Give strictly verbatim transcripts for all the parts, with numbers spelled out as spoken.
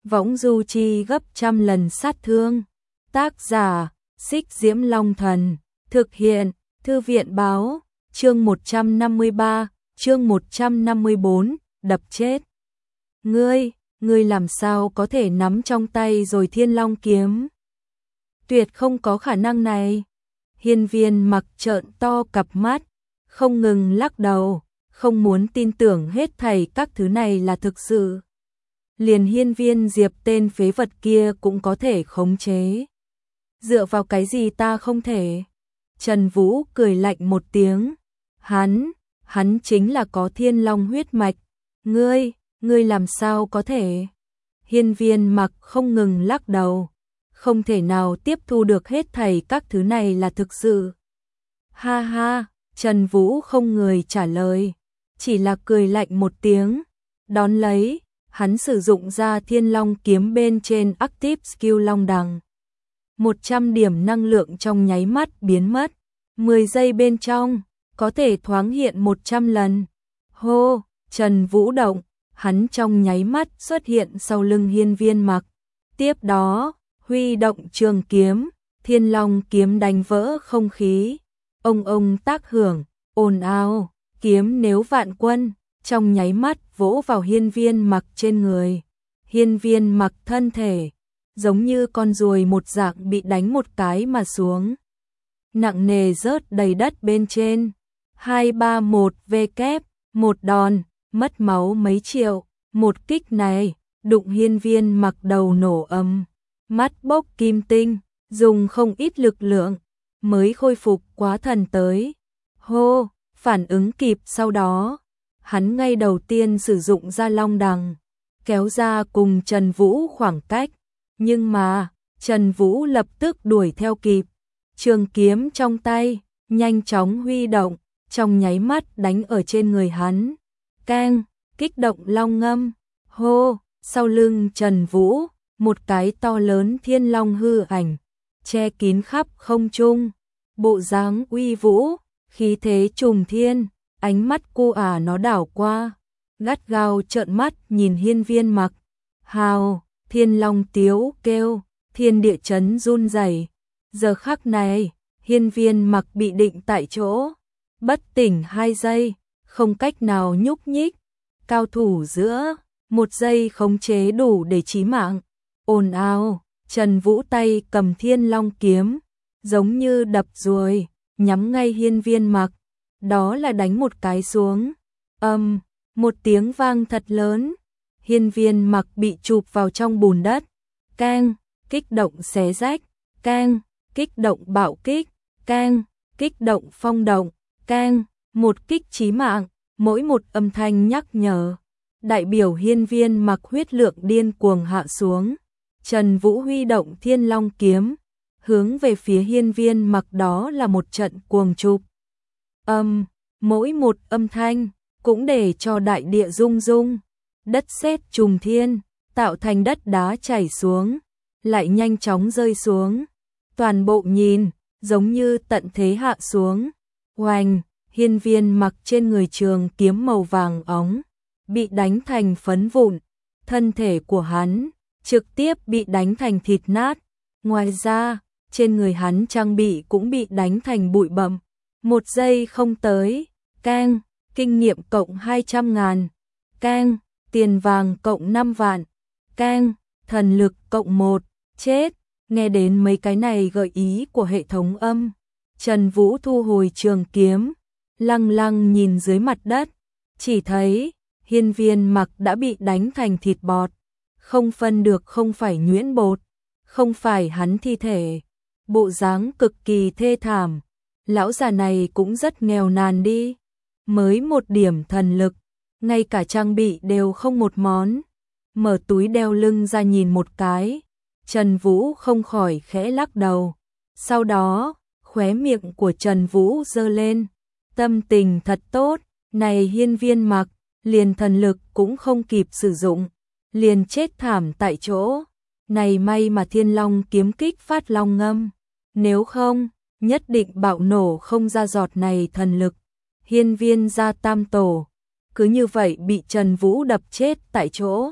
võng du chi gấp trăm lần sát thương. Tác giả, Xích Diễm Long Thần. Thực hiện, Thư viện Báo. Chương một trăm năm mươi ba, chương một trăm năm mươi bốn, đập chết. Ngươi, ngươi làm sao có thể nắm trong tay rồi Thiên Long kiếm? Tuyệt không có khả năng này. Hiên Viên Mặc trợn to cặp mắt, không ngừng lắc đầu, không muốn tin tưởng hết thảy các thứ này là thực sự. Liền Hiên Viên Diệp tên phế vật kia cũng có thể khống chế. Dựa vào cái gì ta không thể? Trần Vũ cười lạnh một tiếng. Hắn, hắn chính là có Thiên Long huyết mạch. Ngươi, ngươi làm sao có thể? Hiên Viên Mặc không ngừng lắc đầu. Không thể nào tiếp thu được hết thảy các thứ này là thực sự. Ha ha, Trần Vũ không người trả lời. Chỉ là cười lạnh một tiếng. Đón lấy, hắn sử dụng ra Thiên Long kiếm bên trên Active Skill Long Đằng. một trăm điểm năng lượng trong nháy mắt biến mất. mười giây bên trong, có thể thoáng hiện một trăm lần. Hô, Trần Vũ động, hắn trong nháy mắt xuất hiện sau lưng Hiên Viên Mặc. Tiếp đó, huy động trường kiếm, Thiên Long kiếm đánh vỡ không khí. Ông ông tác hưởng, ồn ào, kiếm nếu vạn quân, trong nháy mắt vỗ vào Hiên Viên Mặc trên người. Hiên Viên Mặc thân thể, giống như con ruồi một dạng bị đánh một cái mà xuống. Nặng nề rớt đầy đất bên trên. hai ba một vê kép, một đòn, mất máu mấy triệu. Một kích này, đụng Hiên Viên Mặc đầu nổ ầm. Mắt bốc kim tinh, dùng không ít lực lượng, mới khôi phục quá thần tới. Hô, phản ứng kịp sau đó, hắn ngay đầu tiên sử dụng ra Long Đằng, kéo ra cùng Trần Vũ khoảng cách. Nhưng mà, Trần Vũ lập tức đuổi theo kịp. Trường kiếm trong tay, nhanh chóng huy động, trong nháy mắt đánh ở trên người hắn. Keng, kích động long ngâm. Hô, sau lưng Trần Vũ, một cái to lớn Thiên Long hư ảnh, che kín khắp không trung. Bộ dáng uy vũ, khí thế trùng thiên, ánh mắt cô ả nó đảo qua, gắt gao trợn mắt nhìn Hiên Viên Mặc. Hào, Thiên Long tiếu kêu, thiên địa chấn run rẩy. Giờ khắc này, Hiên Viên Mặc bị định tại chỗ, bất tỉnh hai giây, không cách nào nhúc nhích. Cao thủ giữa, một giây khống chế đủ để chí mạng. Ồn ào, Trần Vũ tay cầm Thiên Long kiếm, giống như đập ruồi, nhắm ngay Hiên Viên Mặc. Đó là đánh một cái xuống. Âm, um, một tiếng vang thật lớn. Hiên Viên Mặc bị chụp vào trong bùn đất. Keng, kích động xé rách. Keng, kích động bạo kích. Keng, kích động phong động. Keng, một kích chí mạng, mỗi một âm thanh nhắc nhở. Đại biểu Hiên Viên Mặc huyết lượng điên cuồng hạ xuống. Trần Vũ huy động Thiên Long kiếm, hướng về phía Hiên Viên Mặc, đó là một trận cuồng chụp. Âm, mỗi một âm thanh cũng để cho đại địa rung rung, đất sét trùng thiên, tạo thành đất đá chảy xuống, lại nhanh chóng rơi xuống. Toàn bộ nhìn, giống như tận thế hạ xuống. Oanh, Hiên Viên Mặc trên người trường kiếm màu vàng óng, bị đánh thành phấn vụn, thân thể của hắn trực tiếp bị đánh thành thịt nát. Ngoài ra, trên người hắn trang bị cũng bị đánh thành bụi bặm. Một giây không tới, keng, kinh nghiệm cộng hai trăm ngàn, keng, tiền vàng cộng năm vạn, keng, thần lực cộng một, chết. Nghe đến mấy cái này gợi ý của hệ thống âm, Trần Vũ thu hồi trường kiếm, lăng lăng nhìn dưới mặt đất, chỉ thấy Hiên Viên Mặc đã bị đánh thành thịt bọt, không phân được không phải nhuyễn bột, không phải hắn thi thể, bộ dáng cực kỳ thê thảm. Lão già này cũng rất nghèo nàn đi, mới một điểm thần lực, ngay cả trang bị đều không một món. Mở túi đeo lưng ra nhìn một cái, Trần Vũ không khỏi khẽ lắc đầu. Sau đó, khóe miệng của Trần Vũ giơ lên, tâm tình thật tốt. Này Hiên Viên Mặc, liền thần lực cũng không kịp sử dụng, liền chết thảm tại chỗ. Này may mà Thiên Long kiếm kích phát long ngâm, nếu không, nhất định bạo nổ không ra giọt này thần lực. Hiên Viên gia tam tổ, cứ như vậy bị Trần Vũ đập chết tại chỗ.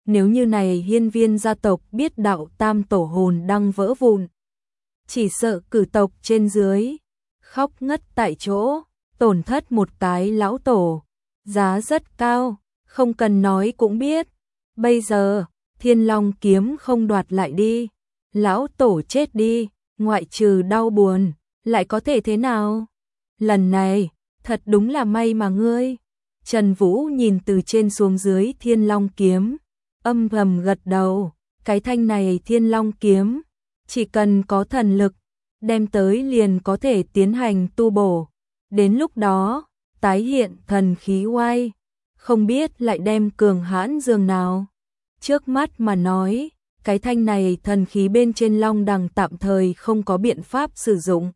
nếu như này hiên viên gia tộc biết đạo tam tổ hồn đang vỡ vụn, chỉ sợ cử tộc trên dưới, khóc ngất tại chỗ, tổn thất một cái lão tổ, giá rất cao, không cần nói cũng biết. Bây giờ, Thiên Long kiếm không đoạt lại đi, lão tổ chết đi, ngoại trừ đau buồn, lại có thể thế nào? Lần này, thật đúng là may mà ngươi. Trần Vũ nhìn từ trên xuống dưới Thiên Long kiếm, âm thầm gật đầu, cái thanh này Thiên Long kiếm, chỉ cần có thần lực, đem tới liền có thể tiến hành tu bổ. Đến lúc đó, tái hiện thần khí oai, không biết lại đem cường hãn dường nào. Trước mắt mà nói, cái thanh này thần khí bên trên long đằng tạm thời không có biện pháp sử dụng.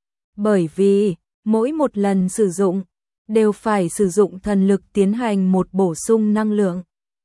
Bởi vì, mỗi một lần sử dụng, đều phải sử dụng thần lực tiến hành một bổ sung năng lượng.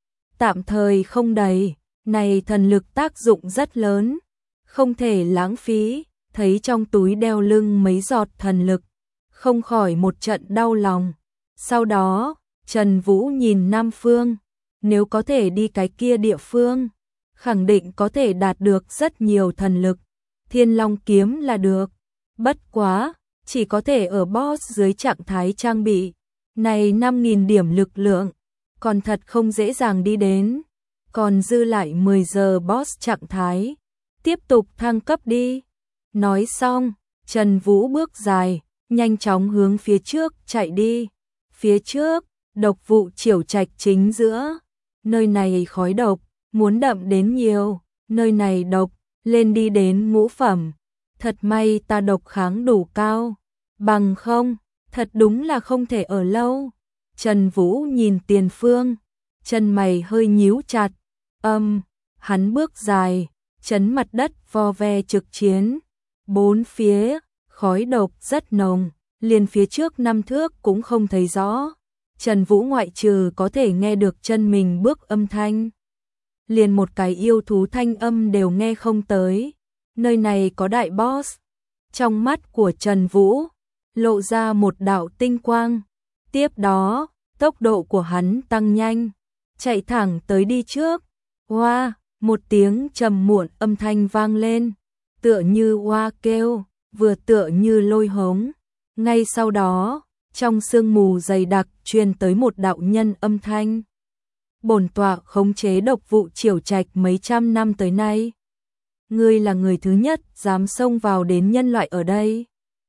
Tạm thời không đầy, này thần lực tác dụng rất lớn, không thể lãng phí, thấy trong túi đeo lưng mấy giọt thần lực, không khỏi một trận đau lòng. Sau đó, Trần Vũ nhìn Nam Phương, nếu có thể đi cái kia địa phương, khẳng định có thể đạt được rất nhiều thần lực, Thiên Long kiếm là được. Bất quá, chỉ có thể ở boss dưới trạng thái trang bị, này năm nghìn điểm lực lượng, còn thật không dễ dàng đi đến, còn dư lại mười giờ boss trạng thái, tiếp tục thăng cấp đi. Nói xong, Trần Vũ bước dài, nhanh chóng hướng phía trước chạy đi. Phía trước, độc vụ Triểu Trạch chính giữa, nơi này khói độc, muốn đậm đến nhiều, nơi này độc, lên đi đến ngũ phẩm. Thật may ta độc kháng đủ cao, bằng không, thật đúng là không thể ở lâu. Trần Vũ nhìn tiền phương, chân mày hơi nhíu chặt, âm, hắn bước dài, chấn mặt đất vo ve trực chiến. Bốn phía, khói độc rất nồng, liền phía trước năm thước cũng không thấy rõ. Trần Vũ ngoại trừ có thể nghe được chân mình bước âm thanh, liền một cái yêu thú thanh âm đều nghe không tới. Nơi này có đại boss. Trong mắt của Trần Vũ lộ ra một đạo tinh quang. Tiếp đó, tốc độ của hắn tăng nhanh, chạy thẳng tới đi trước. Hoa, một tiếng trầm muộn âm thanh vang lên, tựa như hoa kêu, vừa tựa như lôi hống. Ngay sau đó, trong sương mù dày đặc truyền tới một đạo nhân âm thanh. Bổn tọa khống chế độc vụ Triểu Trạch mấy trăm năm tới nay, ngươi là người thứ nhất dám xông vào đến nhân loại ở đây.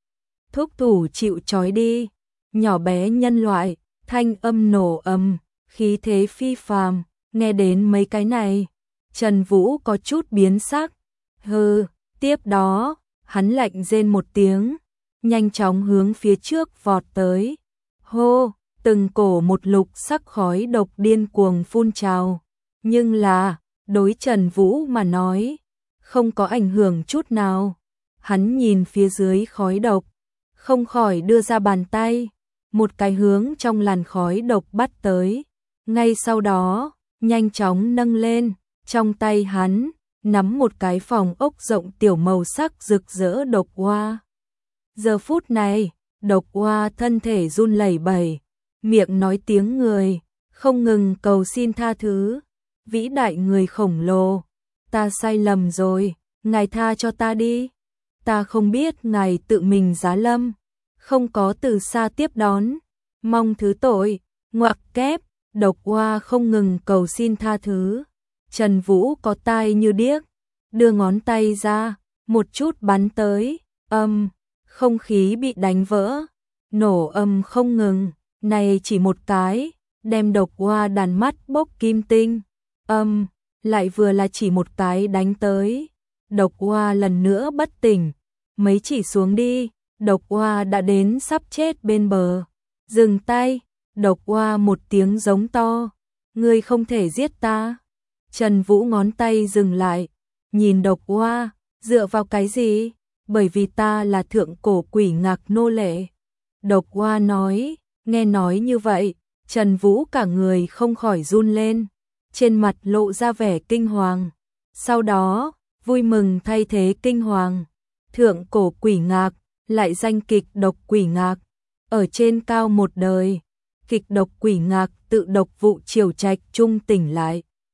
Thúc thủ chịu trói đi, nhỏ bé nhân loại, thanh âm nổ ầm, khí thế phi phàm, nghe đến mấy cái này, Trần Vũ có chút biến sắc. Hừ, tiếp đó, hắn lạnh rên một tiếng, nhanh chóng hướng phía trước vọt tới. Hô, từng cổ một lục sắc khói độc điên cuồng phun trào, nhưng là, đối Trần Vũ mà nói, không có ảnh hưởng chút nào. Hắn nhìn phía dưới khói độc, không khỏi đưa ra bàn tay, một cái hướng trong làn khói độc bắt tới. Ngay sau đó, nhanh chóng nâng lên, trong tay hắn nắm một cái phòng ốc rộng tiểu màu sắc rực rỡ độc hoa. Giờ phút này, độc hoa thân thể run lẩy bẩy, miệng nói tiếng người, không ngừng cầu xin tha thứ. Vĩ đại người khổng lồ, ta sai lầm rồi, ngài tha cho ta đi. Ta không biết ngài tự mình giá lâm, không có từ xa tiếp đón, mong thứ tội. Ngoặc kép, độc hoa không ngừng cầu xin tha thứ. Trần Vũ có tai như điếc, đưa ngón tay ra, một chút bắn tới, âm, không khí bị đánh vỡ, nổ âm không ngừng, này chỉ một cái, đem độc hoa đàn mắt bốc kim tinh, âm, lại vừa là chỉ một cái đánh tới. Độc hoa lần nữa bất tỉnh, mấy chỉ xuống đi, độc hoa đã đến sắp chết bên bờ. Dừng tay, độc hoa một tiếng giống to, ngươi không thể giết ta. Trần Vũ ngón tay dừng lại, nhìn độc hoa, dựa vào cái gì? Bởi vì ta là thượng cổ quỷ ngạc nô lệ. Độc hoa nói, nghe nói như vậy, Trần Vũ cả người không khỏi run lên, trên mặt lộ ra vẻ kinh hoàng. Sau đó, vui mừng thay thế kinh hoàng. Thượng cổ quỷ ngạc, lại danh kịch độc quỷ ngạc, ở trên cao một đời. Kịch độc quỷ ngạc tự độc vụ Triểu Trạch trung tỉnh lại.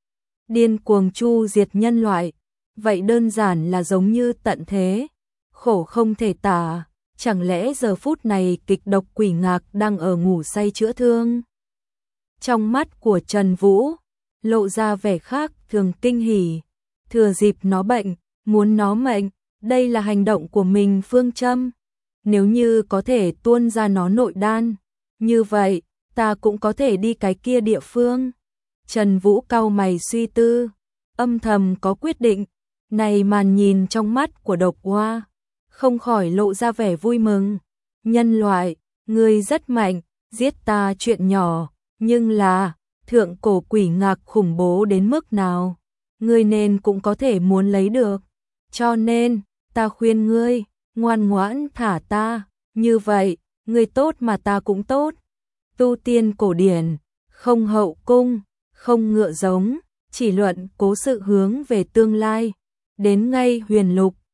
điên cuồng chu diệt nhân loại, vậy đơn giản là giống như tận thế, khổ không thể tả, chẳng lẽ giờ phút này kịch độc quỷ ngạc đang ở ngủ say chữa thương? Trong mắt của Trần Vũ, lộ ra vẻ khác thường kinh hỉ, thừa dịp nó bệnh, muốn nó mệnh, đây là hành động của mình phương châm. Nếu như có thể tuôn ra nó nội đan, như vậy, ta cũng có thể đi cái kia địa phương. Trần Vũ cau mày suy tư, âm thầm có quyết định, này màn nhìn trong mắt của Độc Hoa, không khỏi lộ ra vẻ vui mừng. Nhân loại, ngươi rất mạnh, giết ta chuyện nhỏ, nhưng là, thượng cổ quỷ ngạc khủng bố đến mức nào, ngươi nên cũng có thể muốn lấy được. Cho nên, ta khuyên ngươi, ngoan ngoãn thả ta, như vậy, ngươi tốt mà ta cũng tốt. Tu tiên cổ điển, không hậu cung, không ngựa giống, chỉ luận cố sự hướng về tương lai. Đến ngay huyền lục,